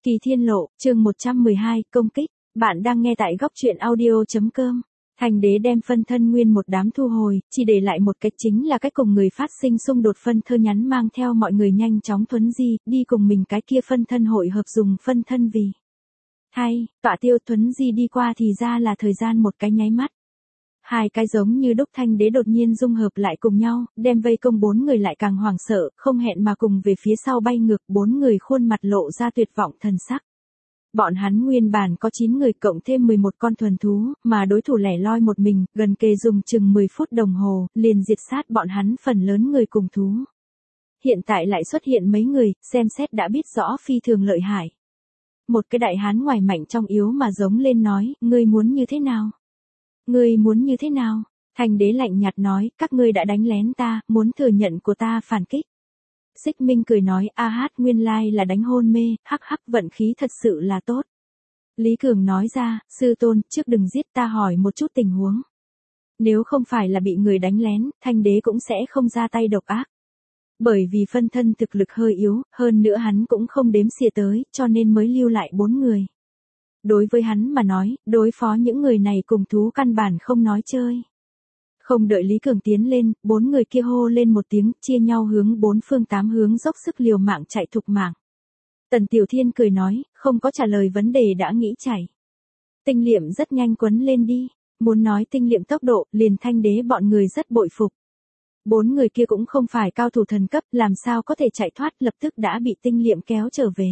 Kỳ Thiên Lộ, chương 112, công kích. Bạn đang nghe tại góc truyện audio.com. Thành đế đem phân thân nguyên một đám thu hồi, chỉ để lại một cách chính là cái cùng người phát sinh xung đột phân thơ nhắn mang theo mọi người nhanh chóng thuấn di, đi cùng mình cái kia phân thân hội hợp dùng phân thân vì. Hay, tọa tiêu thuấn di đi qua thì ra là thời gian một cái nháy mắt. Hai cái giống như đúc thanh đế đột nhiên dung hợp lại cùng nhau, đem vây công bốn người lại càng hoảng sợ, không hẹn mà cùng về phía sau bay ngược, bốn người khuôn mặt lộ ra tuyệt vọng thần sắc. Bọn hắn nguyên bản có 9 người cộng thêm 11 con thuần thú, mà đối thủ lẻ loi một mình, gần kề dùng chừng 10 phút đồng hồ, liền diệt sát bọn hắn phần lớn người cùng thú. Hiện tại lại xuất hiện mấy người, xem xét đã biết rõ phi thường lợi hại. Một cái đại hán ngoài mạnh trong yếu mà giống lên nói, ngươi muốn như thế nào? Ngươi muốn như thế nào? Thành đế lạnh nhạt nói, các ngươi đã đánh lén ta, muốn thừa nhận của ta phản kích. Xích Minh cười nói, a hát nguyên lai là đánh hôn mê, hắc hắc vận khí thật sự là tốt. Lý Cường nói ra, sư tôn, trước đừng giết ta hỏi một chút tình huống. Nếu không phải là bị người đánh lén, Thanh đế cũng sẽ không ra tay độc ác. Bởi vì phân thân thực lực hơi yếu, hơn nữa hắn cũng không đếm xỉa tới, cho nên mới lưu lại 4 người. Đối với hắn mà nói, đối phó những người này cùng thú căn bản không nói chơi. Không đợi Lý Cường tiến lên, 4 người kia hô lên một tiếng, chia nhau hướng 4 phương 8 hướng dốc sức liều mạng chạy thục mạng. Tần Tiểu Thiên cười nói, không có trả lời vấn đề đã nghĩ chạy. Tinh liệm rất nhanh quấn lên đi, muốn nói tinh liệm tốc độ, liền Thanh đế bọn người rất bội phục. 4 người kia cũng không phải cao thủ thần cấp, làm sao có thể chạy thoát, lập tức đã bị tinh liệm kéo trở về.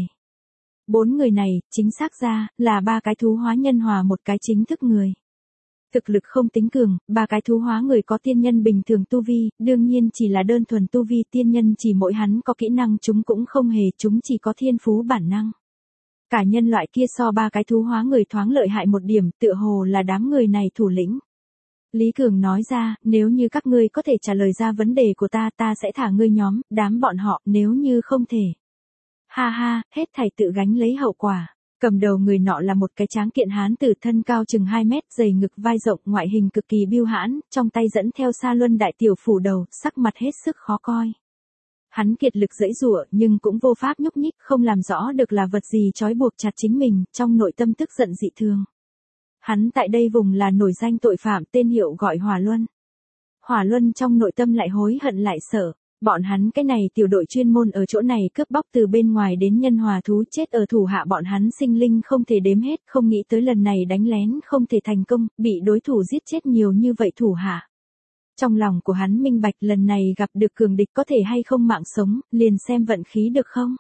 4 người này, chính xác ra, là 3 cái thú hóa nhân hòa một cái chính thức người. Thực lực không tính cường, 3 cái thú hóa người có tiên nhân bình thường tu vi, đương nhiên chỉ là đơn thuần tu vi tiên nhân chỉ mỗi hắn có kỹ năng chúng cũng không hề, chúng chỉ có thiên phú bản năng. Cả nhân loại kia so 3 cái thú hóa người thoáng lợi hại một điểm, tựa hồ là đám người này thủ lĩnh. Lý Cường nói ra, nếu như các ngươi có thể trả lời ra vấn đề của ta, ta sẽ thả ngươi nhóm, đám bọn họ, nếu như không thể. Ha ha, hết thảy tự gánh lấy hậu quả. Cầm đầu người nọ là một cái tráng kiện hán tử thân cao chừng 2 mét, dày ngực vai rộng, ngoại hình cực kỳ biêu hãn, trong tay dẫn theo sa luân đại tiểu phủ đầu, sắc mặt hết sức khó coi. Hắn kiệt lực giãy giụa nhưng cũng vô pháp nhúc nhích, không làm rõ được là vật gì trói buộc chặt chính mình, trong nội tâm tức giận dị thường. Hắn tại đây vùng là nổi danh tội phạm, tên hiệu gọi Hỏa Luân. Hỏa Luân trong nội tâm lại hối hận lại sợ. Bọn hắn cái này tiểu đội chuyên môn ở chỗ này cướp bóc từ bên ngoài đến nhân hòa thú, chết ở thủ hạ bọn hắn sinh linh không thể đếm hết, không nghĩ tới lần này đánh lén không thể thành công, bị đối thủ giết chết nhiều như vậy thủ hạ. Trong lòng của hắn minh bạch lần này gặp được cường địch có thể hay không mạng sống, liền xem vận khí được không.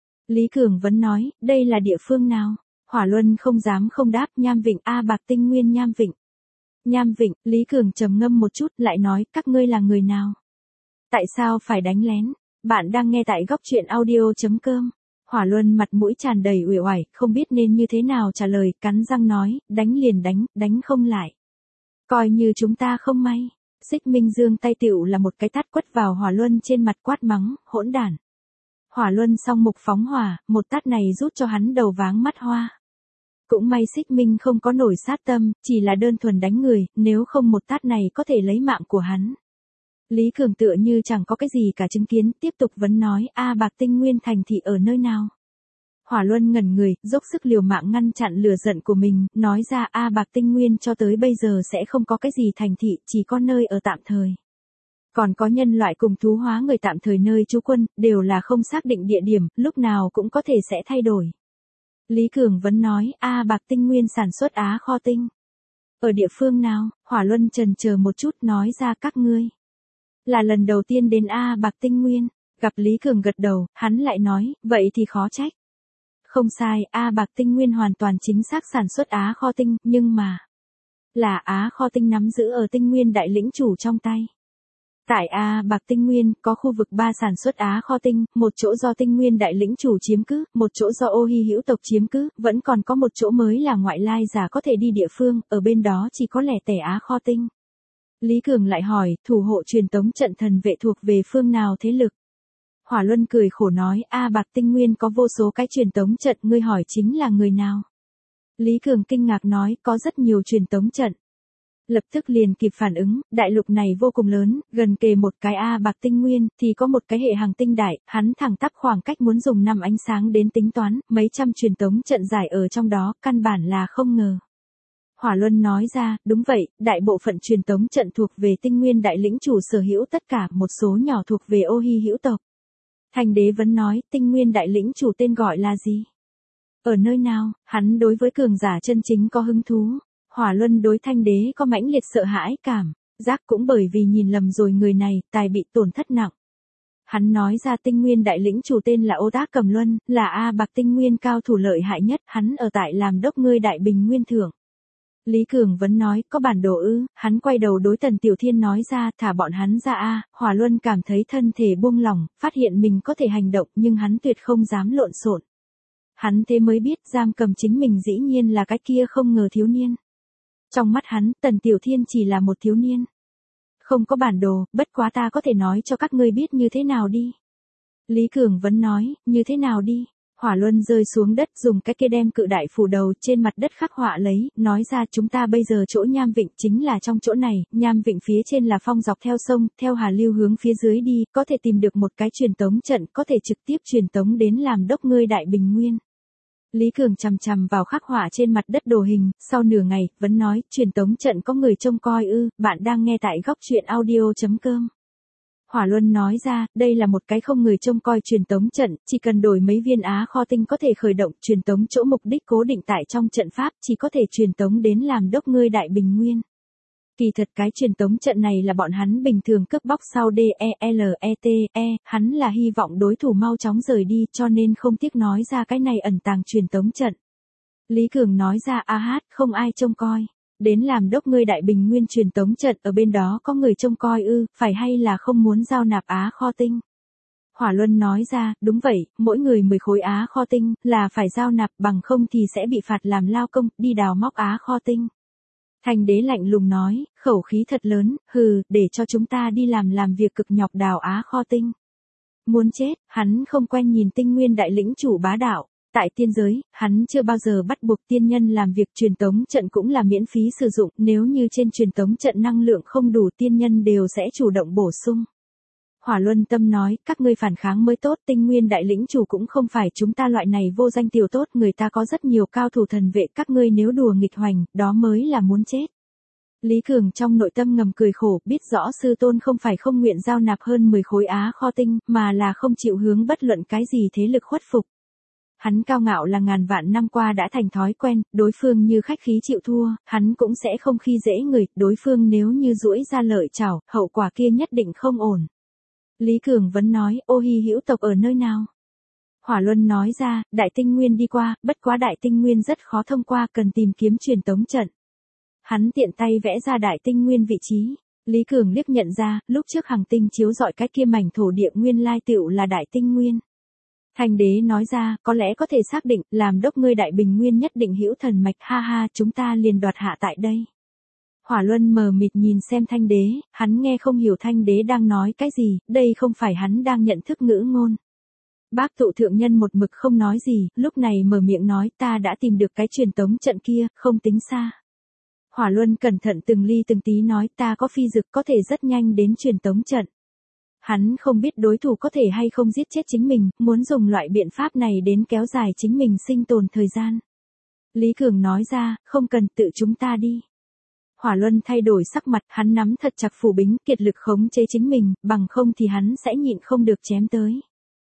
Lý Cường vẫn nói, đây là địa phương nào? Hỏa Luân không dám không đáp, Nham Vịnh, A Bạc Tinh Nguyên Nham Vịnh. Nham Vịnh, Lý Cường trầm ngâm một chút, lại nói, các ngươi là người nào? Tại sao phải đánh lén? Bạn đang nghe tại góc truyện audio.com. Hỏa Luân mặt mũi tràn đầy uể oải, không biết nên như thế nào trả lời, cắn răng nói, đánh liền đánh, đánh không lại. Coi như chúng ta không may. Xích Minh giương tay tựu là một cái tát quất vào Hỏa Luân trên mặt, quát mắng, hỗn đản. Hỏa Luân song mục phóng hỏa, một tát này rút cho hắn đầu váng mắt hoa. Cũng may Xích Minh không có nổi sát tâm, chỉ là đơn thuần đánh người, nếu không một tát này có thể lấy mạng của hắn. Lý Cường tựa như chẳng có cái gì cả chứng kiến, tiếp tục vấn nói, A Bạc Tinh Nguyên thành thị ở nơi nào? Hỏa Luân ngẩn người, dốc sức liều mạng ngăn chặn lửa giận của mình, nói ra A Bạc Tinh Nguyên cho tới bây giờ sẽ không có cái gì thành thị, chỉ có nơi ở tạm thời. Còn có nhân loại cùng thú hóa người tạm thời nơi trú quân, đều là không xác định địa điểm, lúc nào cũng có thể sẽ thay đổi. Lý Cường vẫn nói, A Bạc Tinh Nguyên sản xuất Á Kho Tinh. Ở địa phương nào? Hỏa Luân chần chờ một chút nói ra các ngươi. Là lần đầu tiên đến A Bạc Tinh Nguyên, gặp Lý Cường gật đầu, hắn lại nói, vậy thì khó trách. Không sai, A Bạc Tinh Nguyên hoàn toàn chính xác sản xuất Á Kho Tinh, nhưng mà, là Á Kho Tinh nắm giữ ở Tinh Nguyên đại lĩnh chủ trong tay. Tại A Bạc Tinh Nguyên, có khu vực 3 sản xuất Á Kho Tinh, một chỗ do Tinh Nguyên đại lĩnh chủ chiếm cứ, một chỗ do Ô Hi hữu tộc chiếm cứ, vẫn còn có một chỗ mới là ngoại lai giả có thể đi địa phương, ở bên đó chỉ có lẻ tẻ Á Kho Tinh. Lý Cường lại hỏi, thủ hộ truyền tống trận thần vệ thuộc về phương nào thế lực? Hỏa Luân cười khổ nói, A Bạc Tinh Nguyên có vô số cái truyền tống trận, ngươi hỏi chính là người nào? Lý Cường kinh ngạc nói, có rất nhiều truyền tống trận. Lập tức liền kịp phản ứng, đại lục này vô cùng lớn, gần kề một cái A Bạc tinh nguyên, thì có một cái hệ hành tinh đại, hắn thẳng tắp khoảng cách muốn dùng năm ánh sáng đến tính toán, mấy trăm truyền tống trận giải ở trong đó, căn bản là không ngờ. Hỏa Luân nói ra, đúng vậy, đại bộ phận truyền tống trận thuộc về tinh nguyên đại lĩnh chủ sở hữu tất cả, một số nhỏ thuộc về ô hi hữu tộc. Thành đế vẫn nói, tinh nguyên đại lĩnh chủ tên gọi là gì? Ở nơi nào? Hắn đối với cường giả chân chính có hứng thú. Hỏa Luân đối Thanh đế có mãnh liệt sợ hãi cảm, giác cũng bởi vì nhìn lầm rồi người này, tài bị tổn thất nặng. Hắn nói ra tinh nguyên đại lĩnh chủ tên là Ô Tác Cầm Luân, là A Bạc tinh nguyên cao thủ lợi hại nhất, hắn ở tại làm đốc ngươi đại bình nguyên thưởng. Lý Cường vẫn nói, có bản đồ ư, hắn quay đầu đối Tần Tiểu Thiên nói ra, thả bọn hắn ra a. Hỏa Luân cảm thấy thân thể buông lỏng, phát hiện mình có thể hành động nhưng hắn tuyệt không dám lộn xộn. Hắn thế mới biết giam cầm chính mình dĩ nhiên là cái kia không ngờ thiếu niên. Trong mắt hắn, Tần Tiểu Thiên chỉ là một thiếu niên. Không có bản đồ, bất quá ta có thể nói cho các ngươi biết như thế nào đi. Lý Cường vẫn nói, như thế nào đi. Hỏa Luân rơi xuống đất dùng cái kia đem cự đại phủ đầu trên mặt đất khắc họa lấy, nói ra chúng ta bây giờ chỗ Nham Vịnh chính là trong chỗ này, Nham Vịnh phía trên là phong dọc theo sông, theo hà lưu hướng phía dưới đi, có thể tìm được một cái truyền tống trận, có thể trực tiếp truyền tống đến làm đốc ngươi đại bình nguyên. Lý Cường chằm chằm vào khắc họa trên mặt đất đồ hình, sau nửa ngày, vẫn nói, truyền tống trận có người trông coi ư, bạn đang nghe tại góc truyện audio.com. Hỏa Luân nói ra, đây là một cái không người trông coi truyền tống trận, chỉ cần đổi mấy viên á kho tinh có thể khởi động truyền tống chỗ mục đích cố định tại trong trận pháp, chỉ có thể truyền tống đến làm đốc ngươi đại bình nguyên. Kỳ thật cái truyền tống trận này là bọn hắn bình thường cướp bóc sau DELETE, hắn là hy vọng đối thủ mau chóng rời đi cho nên không tiếc nói ra cái này ẩn tàng truyền tống trận. Lý Cường nói ra không ai trông coi. Đến làm đốc ngươi đại bình nguyên truyền tống trận ở bên đó có người trông coi ư, phải hay là không muốn giao nạp á kho tinh. Hỏa Luân nói ra, đúng vậy, mỗi người 10 khối á kho tinh, là phải giao nạp bằng không thì sẽ bị phạt làm lao công, đi đào móc á kho tinh. Thành đế lạnh lùng nói, khẩu khí thật lớn, để cho chúng ta đi làm việc cực nhọc đào á kho tinh. Muốn chết, hắn không quen nhìn tinh nguyên đại lĩnh chủ bá đạo. Tại tiên giới, hắn chưa bao giờ bắt buộc tiên nhân làm việc truyền tống trận cũng là miễn phí sử dụng, nếu như trên truyền tống trận năng lượng không đủ tiên nhân đều sẽ chủ động bổ sung. Hỏa Luân Tâm nói, các ngươi phản kháng mới tốt, tinh nguyên đại lĩnh chủ cũng không phải chúng ta loại này vô danh tiểu tốt, người ta có rất nhiều cao thủ thần vệ, các ngươi nếu đùa nghịch hoành, đó mới là muốn chết. Lý Cường trong nội tâm ngầm cười khổ, biết rõ sư tôn không phải không nguyện giao nạp hơn 10 khối á kho tinh, mà là không chịu hướng bất luận cái gì thế lực khuất phục. Hắn cao ngạo là ngàn vạn năm qua đã thành thói quen, đối phương như khách khí chịu thua, hắn cũng sẽ không khi dễ người, đối phương nếu như duỗi ra lợi chảo, hậu quả kia nhất định không ổn. Lý Cường vẫn nói, ô hi hữu tộc ở nơi nào? Hỏa Luân nói ra, đại tinh nguyên đi qua, bất quá đại tinh nguyên rất khó thông qua, cần tìm kiếm truyền tống trận. Hắn tiện tay vẽ ra đại tinh nguyên vị trí. Lý Cường liếc nhận ra, lúc trước hành tinh chiếu rọi cái kia mảnh thổ địa nguyên lai tựu là đại tinh nguyên. Thành đế nói ra, có lẽ có thể xác định, làm đốc ngươi đại bình nguyên nhất định hữu thần mạch, chúng ta liền đoạt hạ tại đây. Hỏa Luân mờ mịt nhìn xem Thanh đế, hắn nghe không hiểu Thanh đế đang nói cái gì, đây không phải hắn đang nhận thức ngữ ngôn. Bác tụ thượng nhân một mực không nói gì, lúc này mở miệng nói ta đã tìm được cái truyền tống trận kia, không tính xa. Hỏa Luân cẩn thận từng ly từng tí nói ta có phi dực có thể rất nhanh đến truyền tống trận. Hắn không biết đối thủ có thể hay không giết chết chính mình, muốn dùng loại biện pháp này đến kéo dài chính mình sinh tồn thời gian. Lý Cường nói ra, không cần tự chúng ta đi. Hỏa Luân thay đổi sắc mặt, hắn nắm thật chặt phủ bính, kiệt lực khống chế chính mình, bằng không thì hắn sẽ nhịn không được chém tới.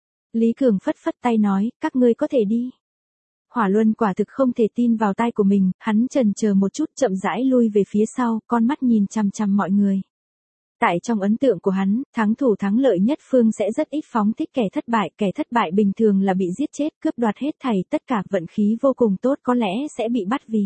Lý Cường phất phất tay nói, các ngươi có thể đi. Hỏa Luân quả thực không thể tin vào tai của mình, hắn chần chờ một chút chậm rãi lui về phía sau, con mắt nhìn chằm chằm mọi người. Tại trong ấn tượng của hắn, thắng thủ thắng lợi nhất phương sẽ rất ít phóng thích kẻ thất bại bình thường là bị giết chết, cướp đoạt hết thảy, tất cả vận khí vô cùng tốt có lẽ sẽ bị bắt vì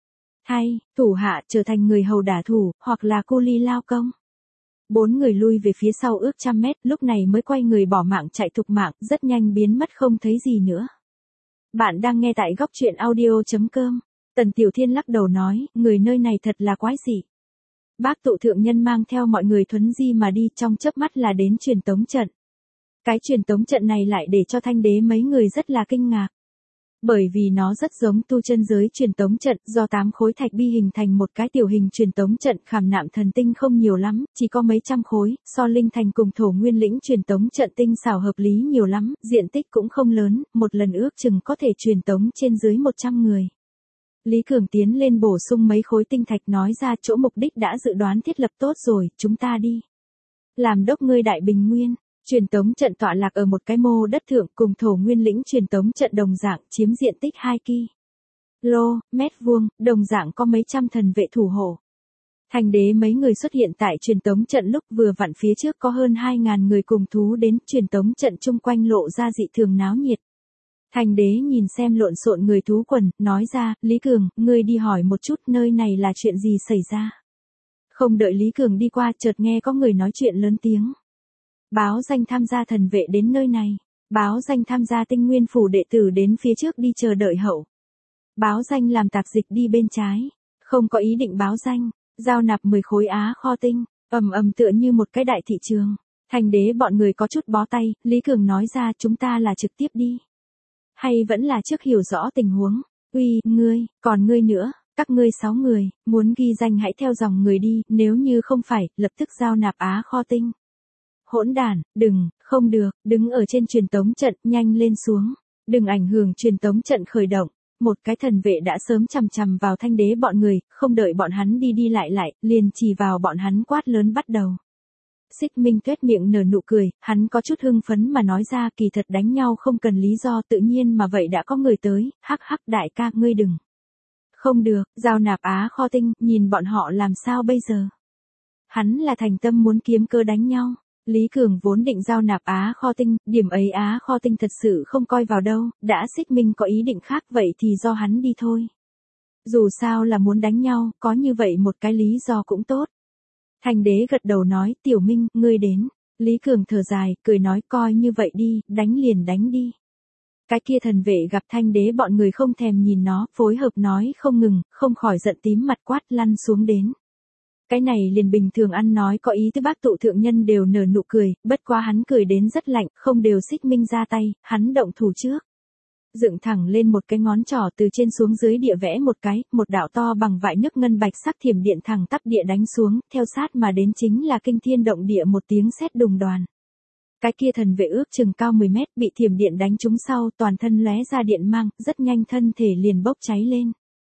thủ hạ trở thành người hầu đả thủ, hoặc là cu ly lao công. 4 người lui về phía sau ước trăm mét, lúc này mới quay người bỏ mạng chạy thục mạng, rất nhanh biến mất không thấy gì nữa. Bạn đang nghe tại góc truyện audio.com. Tần Tiểu Thiên lắc đầu nói, người nơi này thật là quái dị. Bác tụ thượng nhân mang theo mọi người thuấn di mà đi, trong chớp mắt là đến truyền tống trận. Cái truyền tống trận này lại để cho Thanh đế mấy người rất là kinh ngạc. Bởi vì nó rất giống tu chân giới truyền tống trận, do 8 khối thạch bi hình thành một cái tiểu hình truyền tống trận, khảm nạm thần tinh không nhiều lắm, chỉ có mấy trăm khối, so linh thành cùng thổ nguyên lĩnh truyền tống trận tinh xảo hợp lý nhiều lắm, diện tích cũng không lớn, một lần ước chừng có thể truyền tống trên dưới 100 người. Lý Cường tiến lên bổ sung mấy khối tinh thạch nói ra chỗ mục đích đã dự đoán thiết lập tốt rồi, chúng ta đi. Làm đốc ngươi Đại Bình Nguyên. Truyền tống trận tọa lạc ở một cái mô đất thượng cùng thổ nguyên lĩnh truyền tống trận đồng dạng chiếm diện tích 2 mét vuông, đồng dạng có mấy trăm thần vệ thủ hộ. Thành đế mấy người xuất hiện tại truyền tống trận lúc vừa vặn phía trước có hơn 2.000 người cùng thú đến, truyền tống trận chung quanh lộ ra dị thường náo nhiệt. Thành đế nhìn xem lộn xộn người thú quần, nói ra, Lý Cường, ngươi đi hỏi một chút nơi này là chuyện gì xảy ra. Không đợi Lý Cường đi qua, chợt nghe có người nói chuyện lớn tiếng. Báo danh tham gia thần vệ đến nơi này. Báo danh tham gia Tinh Nguyên phủ đệ tử đến phía trước đi chờ đợi hậu. Báo danh làm tạp dịch đi bên trái. Không có ý định báo danh. Giao nạp 10 khối á kho tinh. Ầm tựa như một cái đại thị trường. Thành đế bọn người có chút bó tay. Lý Cường nói ra chúng ta là trực tiếp đi. Hay vẫn là trước hiểu rõ tình huống. Uy, ngươi, còn ngươi nữa. Các ngươi 6 người, muốn ghi danh hãy theo dòng người đi. Nếu như không phải, lập tức giao nạp á kho tinh. Hỗn đản, đừng, không được, đứng ở trên truyền tống trận, nhanh lên xuống. Đừng ảnh hưởng truyền tống trận khởi động. Một cái thần vệ đã sớm chằm chằm vào thanh đế bọn người, không đợi bọn hắn đi lại, liền chỉ vào bọn hắn quát lớn bắt đầu. Xích Minh tuét miệng nở nụ cười, hắn có chút hưng phấn mà nói ra kỳ thật đánh nhau không cần lý do tự nhiên mà vậy đã có người tới, hắc đại ca ngươi đừng. Không được, giao nạp á kho tinh, nhìn bọn họ làm sao bây giờ. Hắn là thành tâm muốn kiếm cơ đánh nhau. Lý Cường vốn định giao nạp á kho tinh, điểm ấy á kho tinh thật sự không coi vào đâu, đã Xích Minh có ý định khác vậy thì do hắn đi thôi. Dù sao là muốn đánh nhau, có như vậy một cái lý do cũng tốt. Thành đế gật đầu nói, Tiểu Minh, ngươi đến. Lý Cường thở dài, cười nói coi như vậy đi, đánh liền đánh đi. Cái kia thần vệ gặp thanh đế bọn người không thèm nhìn nó, phối hợp nói không ngừng, không khỏi giận tím mặt quát lăn xuống đến. Cái này liền bình thường ăn nói có ý tứ bác tụ thượng nhân đều nở nụ cười, bất quá hắn cười đến rất lạnh, không đều Xích Minh ra tay, hắn động thủ trước. Dựng thẳng lên một cái ngón trỏ từ trên xuống dưới địa vẽ một cái, một đạo to bằng vại nước ngân bạch sắc thiểm điện thẳng tắp địa đánh xuống, theo sát mà đến chính là kinh thiên động địa một tiếng sét đùng đoàn. Cái kia thần vệ ước chừng cao 10 mét bị thiểm điện đánh trúng sau, toàn thân lóe ra điện mang, rất nhanh thân thể liền bốc cháy lên.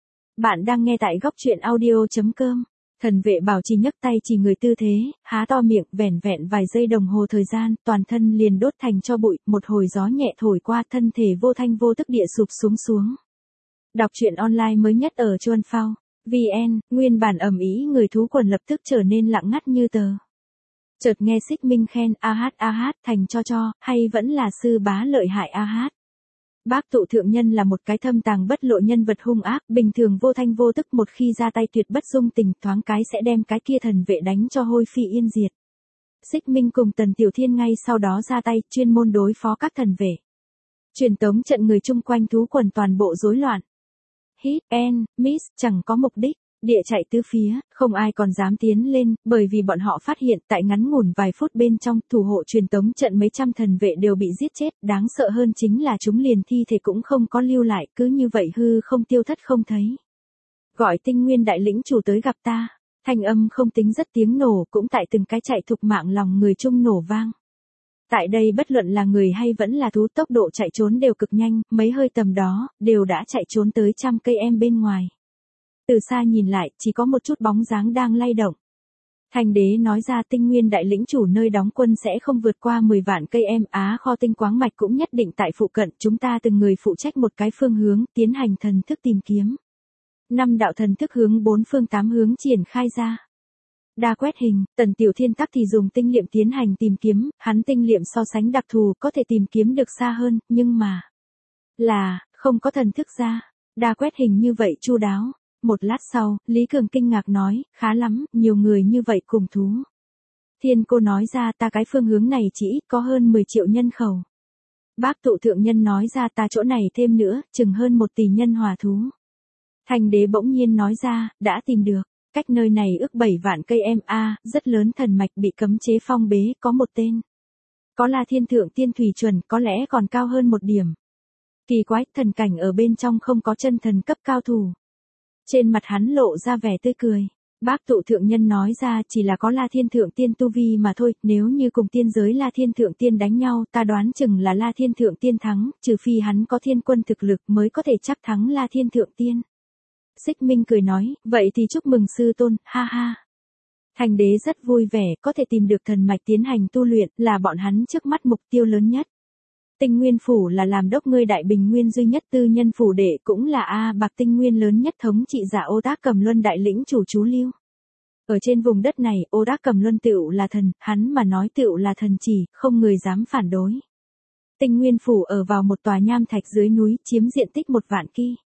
Bạn đang nghe tại góc truyện audio.com. Thần vệ bảo trì nhấc tay chỉ người tư thế, há to miệng, vẻn vài giây đồng hồ thời gian, toàn thân liền đốt thành tro bụi, một hồi gió nhẹ thổi qua thân thể vô thanh vô tức địa sụp xuống. Đọc truyện online mới nhất ở Chuan Phao, VN, nguyên bản ầm ĩ người thú quần lập tức trở nên lặng ngắt như tờ. Chợt nghe Xích Minh khen, a hát, thành cho, hay vẫn là sư bá lợi hại a hát. Bác tụ thượng nhân là một cái thâm tàng bất lộ nhân vật hung ác, bình thường vô thanh vô tức một khi ra tay tuyệt bất dung tình, thoáng cái sẽ đem cái kia thần vệ đánh cho hôi phi yên diệt. Xích Minh cùng Tần Tiểu Thiên ngay sau đó ra tay, chuyên môn đối phó các thần vệ. Truyền tống trận người chung quanh thú quần toàn bộ rối loạn. Hit and miss, chẳng có mục đích. Địa chạy tứ phía, không ai còn dám tiến lên, bởi vì bọn họ phát hiện tại ngắn ngủn vài phút bên trong, thủ hộ truyền tống trận mấy trăm thần vệ đều bị giết chết, đáng sợ hơn chính là chúng liền thi thể cũng không có lưu lại, cứ như vậy hư không tiêu thất không thấy. Gọi Tinh Nguyên đại lĩnh chủ tới gặp ta, thanh âm không tính rất tiếng nổ cũng tại từng cái chạy thục mạng lòng người chung nổ vang. Tại đây bất luận là người hay vẫn là thú tốc độ chạy trốn đều cực nhanh, mấy hơi tầm đó, đều đã chạy trốn tới 100 cây em bên ngoài. Từ xa nhìn lại, chỉ có một chút bóng dáng đang lay động. Thành đế nói ra Tinh Nguyên đại lĩnh chủ nơi đóng quân sẽ không vượt qua 10 vạn cây em, á kho tinh quáng mạch cũng nhất định tại phụ cận, chúng ta từng người phụ trách một cái phương hướng, tiến hành thần thức tìm kiếm. 5 đạo thần thức hướng 4 phương 8 hướng triển khai ra. Đa quét hình, Tần Tiểu Thiên tắc thì dùng tinh liệm tiến hành tìm kiếm, hắn tinh liệm so sánh đặc thù có thể tìm kiếm được xa hơn, nhưng mà không có thần thức ra. Đa quét hình như vậy chu đáo. Một lát sau, Lý Cường kinh ngạc nói, khá lắm, nhiều người như vậy cùng thú. Thiên cô nói ra ta cái phương hướng này chỉ ít có hơn 10 triệu nhân khẩu. Bác tụ thượng nhân nói ra ta chỗ này thêm nữa, chừng hơn 1 tỷ nhân hòa thú. Thành đế bỗng nhiên nói ra, đã tìm được, cách nơi này ước 7 vạn cây em rất lớn thần mạch bị cấm chế phong bế, có một tên. Có là thiên thượng tiên thủy chuẩn, có lẽ còn cao hơn một điểm. Kỳ quái, thần cảnh ở bên trong không có chân thần cấp cao thủ. Trên mặt hắn lộ ra vẻ tươi cười. Bác tụ thượng nhân nói ra chỉ là có La Thiên Thượng Tiên tu vi mà thôi, nếu như cùng tiên giới La Thiên Thượng Tiên đánh nhau ta đoán chừng là La Thiên Thượng Tiên thắng, trừ phi hắn có thiên quân thực lực mới có thể chắc thắng La Thiên Thượng Tiên. Xích Minh cười nói, vậy thì chúc mừng sư tôn, ha ha. Thành đế rất vui vẻ, có thể tìm được thần mạch tiến hành tu luyện, là bọn hắn trước mắt mục tiêu lớn nhất. Tinh Nguyên Phủ là làm đốc ngươi Đại Bình Nguyên duy nhất tư nhân phủ đệ, cũng là A Bạc Tinh Nguyên lớn nhất thống trị giả Ô Tác Cầm Luân đại lĩnh chủ chú lưu. Ở trên vùng đất này, Ô Tác Cầm Luân tựu là thần, hắn mà nói tựu là thần chỉ, không người dám phản đối. Tinh Nguyên Phủ ở vào một tòa nham thạch dưới núi, chiếm diện tích 1 vạn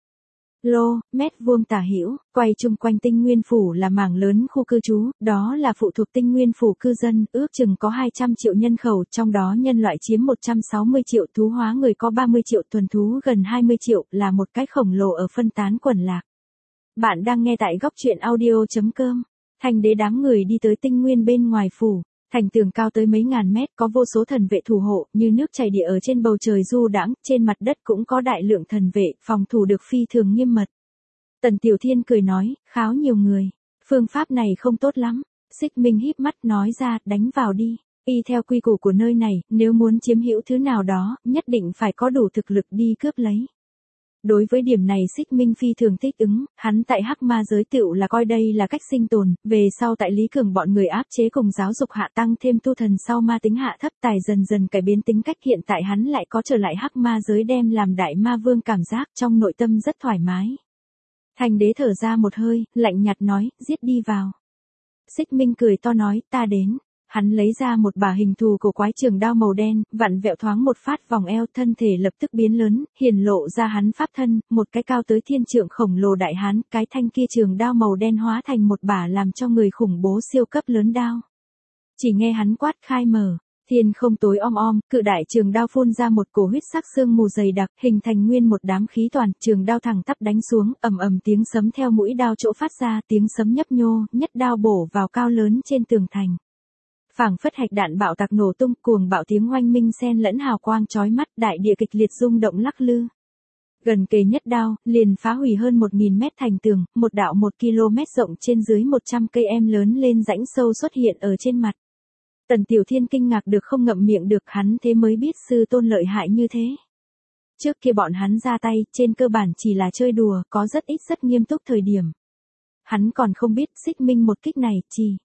km vuông tả hữu, quay chung quanh Tinh Nguyên Phủ là mảng lớn khu cư trú, đó là phụ thuộc Tinh Nguyên Phủ cư dân, ước chừng có 200 triệu nhân khẩu, trong đó nhân loại chiếm 160 triệu, thú hóa người có 30 triệu, thuần thú gần 20 triệu, là một cái khổng lồ ở phân tán quần lạc. Bạn đang nghe tại góc truyện audio.com. Thành đế đám người đi tới Tinh Nguyên bên ngoài phủ. Thành tường cao tới mấy ngàn mét, có vô số thần vệ thủ hộ, như nước chảy địa ở trên bầu trời du đãng, trên mặt đất cũng có đại lượng thần vệ, phòng thủ được phi thường nghiêm mật. Tần Tiểu Thiên cười nói, kháo nhiều người, phương pháp này không tốt lắm. Xích Minh híp mắt nói ra, đánh vào đi. Y theo quy củ của nơi này, nếu muốn chiếm hữu thứ nào đó, nhất định phải có đủ thực lực đi cướp lấy. Đối với điểm này Xích Minh phi thường thích ứng, hắn tại Hắc Ma giới tựu là coi đây là cách sinh tồn, về sau tại Lý Cường bọn người áp chế cùng giáo dục hạ tăng thêm tu thần sau ma tính hạ thấp tài dần dần cải biến tính cách, hiện tại hắn lại có trở lại Hắc Ma giới đem làm đại ma vương, cảm giác trong nội tâm rất thoải mái. Thành đế thở ra một hơi, lạnh nhạt nói, giết đi vào. Xích Minh cười to nói, ta đến. Hắn lấy ra một bả hình thù cổ quái trường đao màu đen, vặn vẹo thoáng một phát vòng eo, thân thể lập tức biến lớn, hiển lộ ra hắn pháp thân, một cái cao tới thiên trượng khổng lồ đại hán, cái thanh kia trường đao màu đen hóa thành một bả làm cho người khủng bố siêu cấp lớn đao. Chỉ nghe hắn quát khai mở, thiên không tối om om, cự đại trường đao phun ra một cổ huyết sắc sương mù dày đặc, hình thành nguyên một đám khí toàn, trường đao thẳng tắp đánh xuống, ầm ầm tiếng sấm theo mũi đao chỗ phát ra, tiếng sấm nhấp nhô, nhất đao bổ vào cao lớn trên tường thành. Phảng phất hạch đạn bạo tạc nổ tung, cuồng bạo tiếng oanh minh xen lẫn hào quang chói mắt, đại địa kịch liệt rung động lắc lư. Gần kề nhất đao, liền phá hủy hơn 1000 mét thành tường, một đạo 1 km rộng trên dưới 100 cây em lớn lên rãnh sâu xuất hiện ở trên mặt. Tần Tiểu Thiên kinh ngạc được không ngậm miệng được, hắn thế mới biết sư tôn lợi hại như thế. Trước kia bọn hắn ra tay, trên cơ bản chỉ là chơi đùa, có rất ít rất nghiêm túc thời điểm. Hắn còn không biết Xích Minh một kích này chỉ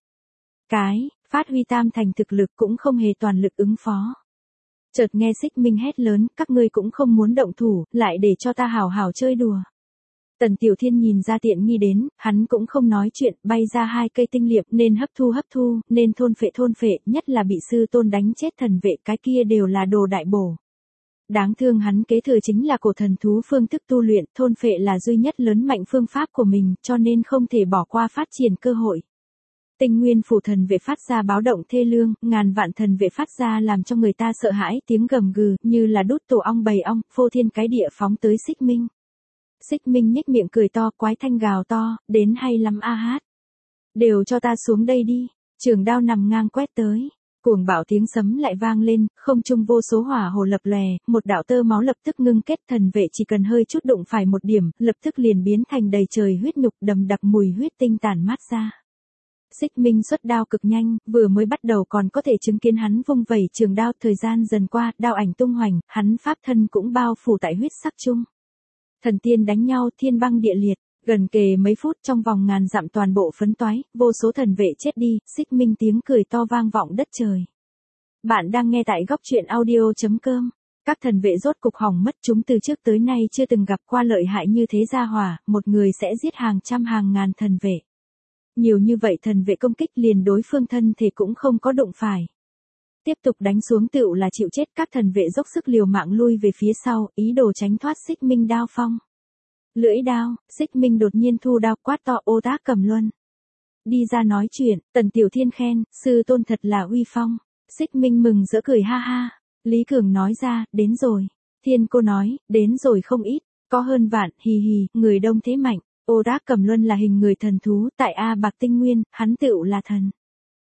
phát huy tam thành thực lực cũng không hề toàn lực ứng phó. Chợt nghe Xích Minh hét lớn, các ngươi cũng không muốn động thủ, lại để cho ta hào hào chơi đùa. Tần Tiểu Thiên nhìn ra tiện nghi đến, hắn cũng không nói chuyện, bay ra 2 cây tinh liệp, nên hấp thu, nên thôn phệ, nhất là bị sư tôn đánh chết thần vệ, cái kia đều là đồ đại bổ. Đáng thương hắn kế thừa chính là cổ thần thú phương thức tu luyện, thôn phệ là duy nhất lớn mạnh phương pháp của mình, cho nên không thể bỏ qua phát triển cơ hội. Tinh Nguyên Phủ thần vệ phát ra báo động thê lương, ngàn vạn thần vệ phát ra làm cho người ta sợ hãi, tiếng gầm gừ, như là đút tổ ong bầy ong, phô thiên cái địa phóng tới Xích Minh. Xích Minh nhếch miệng cười to, quái thanh gào to, đến hay lắm a hát. Đều cho ta xuống đây đi, trường đao nằm ngang quét tới. Cuồng bạo tiếng sấm lại vang lên, không trung vô số hỏa hồ lập lòe, một đạo tơ máu lập tức ngưng kết, thần vệ chỉ cần hơi chút đụng phải một điểm, lập tức liền biến thành đầy trời huyết nhục, đầm đặc mùi huyết tinh tản mát ra. Xích Minh xuất đao cực nhanh, vừa mới bắt đầu còn có thể chứng kiến hắn vung vẩy trường đao, thời gian dần qua, đao ảnh tung hoành, hắn pháp thân cũng bao phủ tại huyết sắc chung. Thần tiên đánh nhau, thiên băng địa liệt, gần kề mấy phút, trong vòng ngàn dặm toàn bộ phấn toái, vô số thần vệ chết đi, Xích Minh tiếng cười to vang vọng đất trời. Bạn đang nghe tại góc truyện audio.com. Các thần vệ rốt cục hỏng mất, chúng từ trước tới nay chưa từng gặp qua lợi hại như thế gia hỏa, một người sẽ giết hàng trăm hàng ngàn thần vệ. Nhiều như vậy thần vệ công kích liền đối phương thân thể cũng không có đụng phải. Tiếp tục đánh xuống tựu là chịu chết, các thần vệ dốc sức liều mạng lui về phía sau, ý đồ tránh thoát Xích Minh đao phong. Lưỡi đao, Xích Minh đột nhiên thu đao quát to, Ô Tác Cầm Luân. Đi ra nói chuyện, Tần Tiểu Thiên khen, sư tôn thật là uy phong. Xích Minh mừng rỡ cười ha ha. Lý Cường nói ra, đến rồi. Thiên cô nói, đến rồi không ít, có hơn vạn, hì hì, người đông thế mạnh. Ô Tác Cầm Luân là hình người thần thú, tại A Bạc Tinh Nguyên, hắn tựu là thần.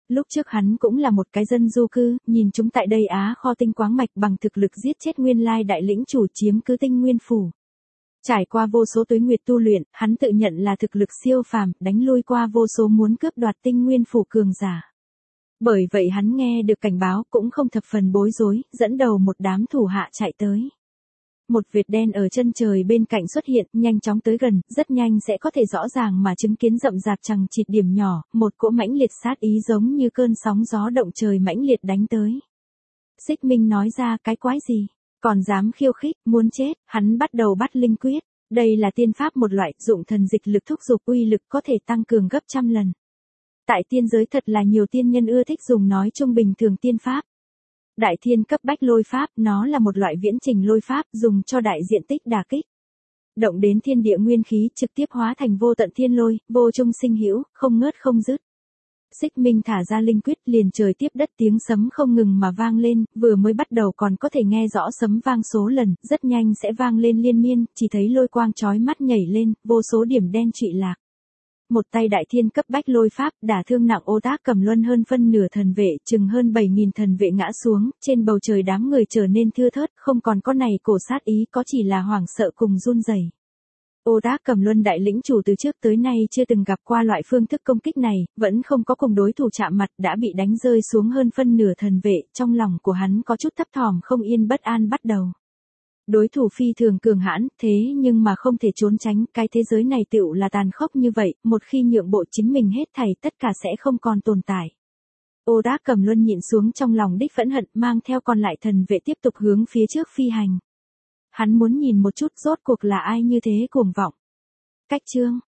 Lúc trước hắn cũng là một cái dân du cư, nhìn chúng tại đây Á kho tinh quáng mạch bằng thực lực giết chết nguyên lai đại lĩnh chủ chiếm cứ tinh nguyên phủ. Trải qua vô số tuế nguyệt tu luyện, hắn tự nhận là thực lực siêu phàm, đánh lui qua vô số muốn cướp đoạt tinh nguyên phủ cường giả. Bởi vậy hắn nghe được cảnh báo cũng không thập phần bối rối, dẫn đầu một đám thủ hạ chạy tới. Một vệt đen ở chân trời bên cạnh xuất hiện, nhanh chóng tới gần, rất nhanh sẽ có thể rõ ràng mà chứng kiến rậm rạp chằng chịt điểm nhỏ, một cỗ mãnh liệt sát ý giống như cơn sóng gió động trời mãnh liệt đánh tới. Xích Minh nói ra cái quái gì, còn dám khiêu khích, muốn chết, hắn bắt đầu bắt linh quyết. Đây là tiên pháp một loại, dụng thần dịch lực thúc giục uy lực có thể tăng cường gấp trăm lần. Tại tiên giới thật là nhiều tiên nhân ưa thích dùng nói trung bình thường tiên pháp. Đại thiên cấp bách lôi pháp, nó là một loại viễn trình lôi pháp dùng cho đại diện tích đả kích. Động đến thiên địa nguyên khí trực tiếp hóa thành vô tận thiên lôi, vô trung sinh hữu, không ngớt không dứt. Xích Minh thả ra linh quyết liền trời tiếp đất tiếng sấm không ngừng mà vang lên, vừa mới bắt đầu còn có thể nghe rõ sấm vang số lần, rất nhanh sẽ vang lên liên miên, chỉ thấy lôi quang chói mắt nhảy lên, vô số điểm đen trụy lạc. Một tay đại thiên cấp bách lôi pháp đả thương nặng Ô Tác Cầm Luân hơn phân nửa thần vệ, chừng hơn 7.000 thần vệ ngã xuống, trên bầu trời đám người trở nên thưa thớt, không còn có này cổ sát ý, có chỉ là hoảng sợ cùng run rẩy. Ô Tác Cầm Luân đại lĩnh chủ từ trước tới nay chưa từng gặp qua loại phương thức công kích này, vẫn không có cùng đối thủ chạm mặt, đã bị đánh rơi xuống hơn phân nửa thần vệ, trong lòng của hắn có chút thấp thỏm không yên bất an bắt đầu. Đối thủ phi thường cường hãn, thế nhưng mà không thể trốn tránh, cái thế giới này tựu là tàn khốc như vậy, một khi nhượng bộ chính mình hết thảy tất cả sẽ không còn tồn tại. Ô Tác Cầm Luân nhịn xuống trong lòng đích phẫn hận, mang theo còn lại thần vệ tiếp tục hướng phía trước phi hành. Hắn muốn nhìn một chút rốt cuộc là ai như thế cuồng vọng. Cách chương